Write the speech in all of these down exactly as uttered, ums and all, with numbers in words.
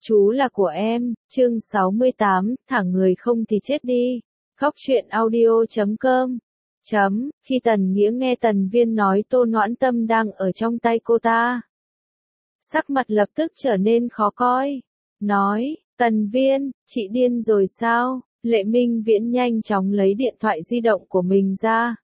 Chú là của em, chương sáu mươi tám, thả người không thì chết đi. Góc truyện audio chấm com. Chấm, khi Tần Nghĩa nghe Tần Viên nói Tô Noãn Tâm đang ở trong tay cô ta. Sắc mặt lập tức trở nên khó coi. Nói, Tần Viên, chị điên rồi sao? Lệ Minh Viễn nhanh chóng lấy điện thoại di động của mình ra.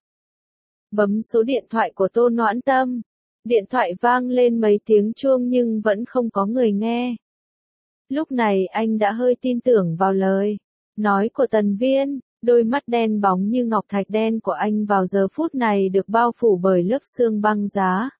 Bấm số điện thoại của Tô Noãn Tâm. Điện thoại vang lên mấy tiếng chuông nhưng vẫn không có người nghe. Lúc này anh đã hơi tin tưởng vào lời nói của Tần Viên, đôi mắt đen bóng như ngọc thạch đen của anh vào giờ phút này được bao phủ bởi lớp sương băng giá.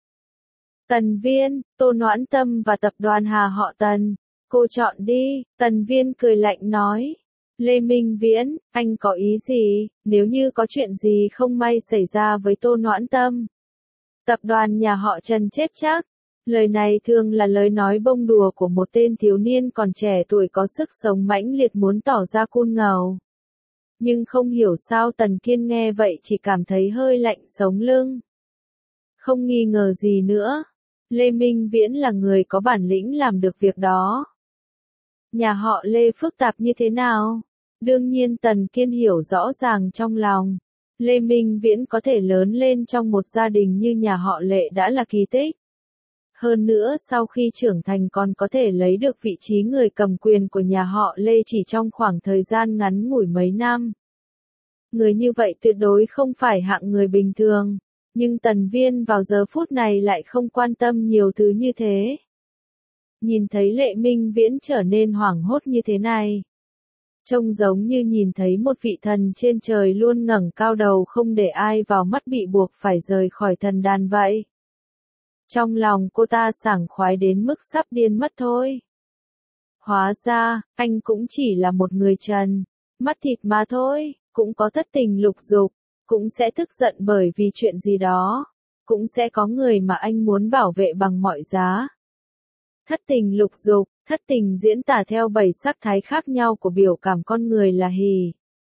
Tần Viên, Tô Noãn Tâm và tập đoàn Hà họ Tần, cô chọn đi, Tần Viên cười lạnh nói. Lê Minh Viễn, anh có ý gì, nếu như có chuyện gì không may xảy ra với Tô Noãn Tâm? Tập đoàn nhà họ Trần chết chắc. Lời này thường là lời nói bông đùa của một tên thiếu niên còn trẻ tuổi có sức sống mãnh liệt muốn tỏ ra cool ngầu. Nhưng không hiểu sao Tần Kiên nghe vậy chỉ cảm thấy hơi lạnh sống lưng. Không nghi ngờ gì nữa, Lê Minh Viễn là người có bản lĩnh làm được việc đó. Nhà họ Lê phức tạp như thế nào? Đương nhiên Tần Kiên hiểu rõ ràng trong lòng. Lê Minh Viễn có thể lớn lên trong một gia đình như nhà họ Lệ đã là kỳ tích. Hơn nữa sau khi trưởng thành còn có thể lấy được vị trí người cầm quyền của nhà họ Lê chỉ trong khoảng thời gian ngắn ngủi mấy năm. Người như vậy tuyệt đối không phải hạng người bình thường, nhưng Tần Viên vào giờ phút này lại không quan tâm nhiều thứ như thế. Nhìn thấy Lệ Minh Viễn trở nên hoảng hốt như thế này. Trông giống như nhìn thấy một vị thần trên trời luôn ngẩng cao đầu không để ai vào mắt bị buộc phải rời khỏi thần đàn vậy. Trong lòng cô ta sảng khoái đến mức sắp điên mất thôi. Hóa ra, anh cũng chỉ là một người trần, mắt thịt mà thôi, cũng có thất tình lục dục, cũng sẽ tức giận bởi vì chuyện gì đó, cũng sẽ có người mà anh muốn bảo vệ bằng mọi giá. Thất tình lục dục, thất tình diễn tả theo bảy sắc thái khác nhau của biểu cảm con người là hỉ,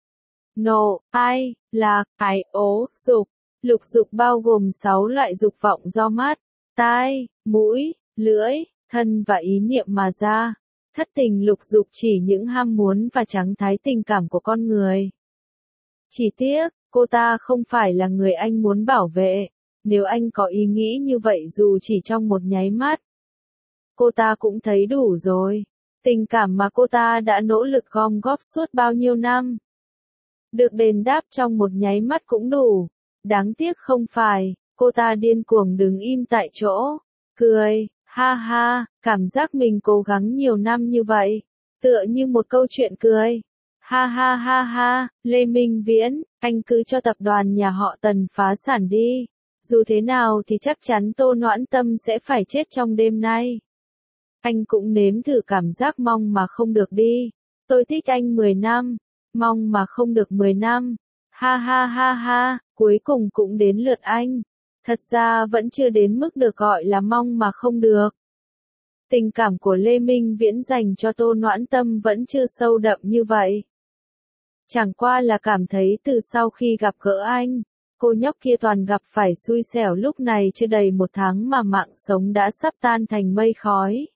nộ, ai, lạc, ái, ố, dục. Lục dục bao gồm sáu loại dục vọng do mắt, tai, mũi, lưỡi, thân và ý niệm mà ra. Thất tình lục dục chỉ những ham muốn và trạng thái tình cảm của con người. Chỉ tiếc, cô ta không phải là người anh muốn bảo vệ. Nếu anh có ý nghĩ như vậy dù chỉ trong một nháy mắt, cô ta cũng thấy đủ rồi. Tình cảm mà cô ta đã nỗ lực gom góp suốt bao nhiêu năm, được đền đáp trong một nháy mắt cũng đủ. Đáng tiếc không phải. Cô ta điên cuồng đứng im tại chỗ, cười, ha ha, cảm giác mình cố gắng nhiều năm như vậy, tựa như một câu chuyện cười. Ha ha ha ha, Lê Minh Viễn, anh cứ cho tập đoàn nhà họ Tần phá sản đi, dù thế nào thì chắc chắn Tô Noãn Tâm sẽ phải chết trong đêm nay. Anh cũng nếm thử cảm giác mong mà không được đi, tôi thích anh mười năm, mong mà không được mười năm, ha ha ha ha, cuối cùng cũng đến lượt anh. Thật ra vẫn chưa đến mức được gọi là mong mà không được. Tình cảm của Lê Minh Viễn dành cho Tô Noãn Tâm vẫn chưa sâu đậm như vậy. Chẳng qua là cảm thấy từ sau khi gặp gỡ anh, cô nhóc kia toàn gặp phải xui xẻo lúc này chưa đầy một tháng mà mạng sống đã sắp tan thành mây khói.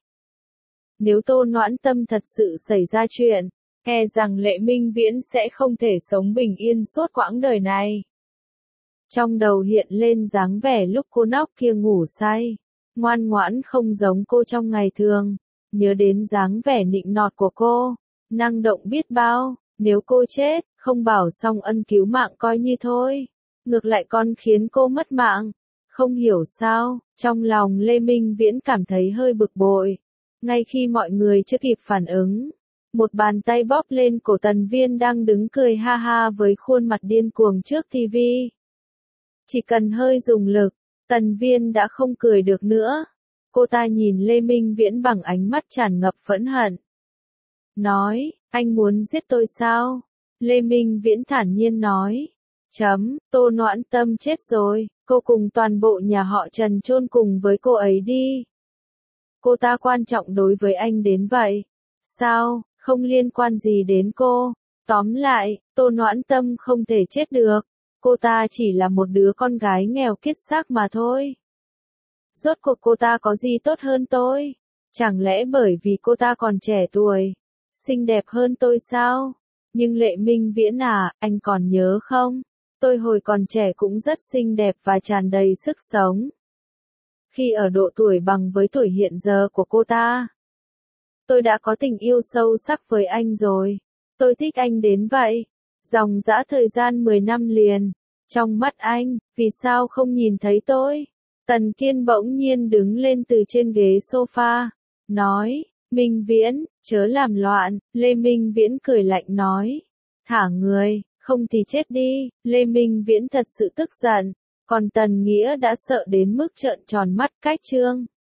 Nếu Tô Noãn Tâm thật sự xảy ra chuyện, e rằng Lệ Minh Viễn sẽ không thể sống bình yên suốt quãng đời này. Trong đầu hiện lên dáng vẻ lúc cô nhóc kia ngủ say, ngoan ngoãn không giống cô trong ngày thường, nhớ đến dáng vẻ nịnh nọt của cô, năng động biết bao, nếu cô chết, không bảo xong ân cứu mạng coi như thôi, ngược lại còn khiến cô mất mạng. Không hiểu sao, trong lòng Lê Minh Viễn cảm thấy hơi bực bội, ngay khi mọi người chưa kịp phản ứng. Một bàn tay bóp lên cổ Tần Viên đang đứng cười ha ha với khuôn mặt điên cuồng trước tivi. Chỉ cần hơi dùng lực, Tần Viên đã không cười được nữa. Cô ta nhìn Lê Minh Viễn bằng ánh mắt tràn ngập phẫn hận. Nói, anh muốn giết tôi sao? Lê Minh Viễn thản nhiên nói. Chấm, Tô Noãn Tâm chết rồi, cô cùng toàn bộ nhà họ Trần chôn cùng với cô ấy đi. Cô ta quan trọng đối với anh đến vậy. Sao, không liên quan gì đến cô. Tóm lại, Tô Noãn Tâm không thể chết được. Cô ta chỉ là một đứa con gái nghèo kiết xác mà thôi. Rốt cuộc cô ta có gì tốt hơn tôi? Chẳng lẽ bởi vì cô ta còn trẻ tuổi, xinh đẹp hơn tôi sao? Nhưng Lệ Minh Viễn à, anh còn nhớ không? Tôi hồi còn trẻ cũng rất xinh đẹp và tràn đầy sức sống. Khi ở độ tuổi bằng với tuổi hiện giờ của cô ta, tôi đã có tình yêu sâu sắc với anh rồi. Tôi thích anh đến vậy. Dòng dã thời gian mười năm liền. Trong mắt anh, vì sao không nhìn thấy tôi? Tần Kiên bỗng nhiên đứng lên từ trên ghế sofa, nói, Minh Viễn, chớ làm loạn. Lê Minh Viễn cười lạnh nói, thả người, không thì chết đi. Lê Minh Viễn thật sự tức giận, còn Tần Nghĩa đã sợ đến mức trợn tròn mắt cách trương.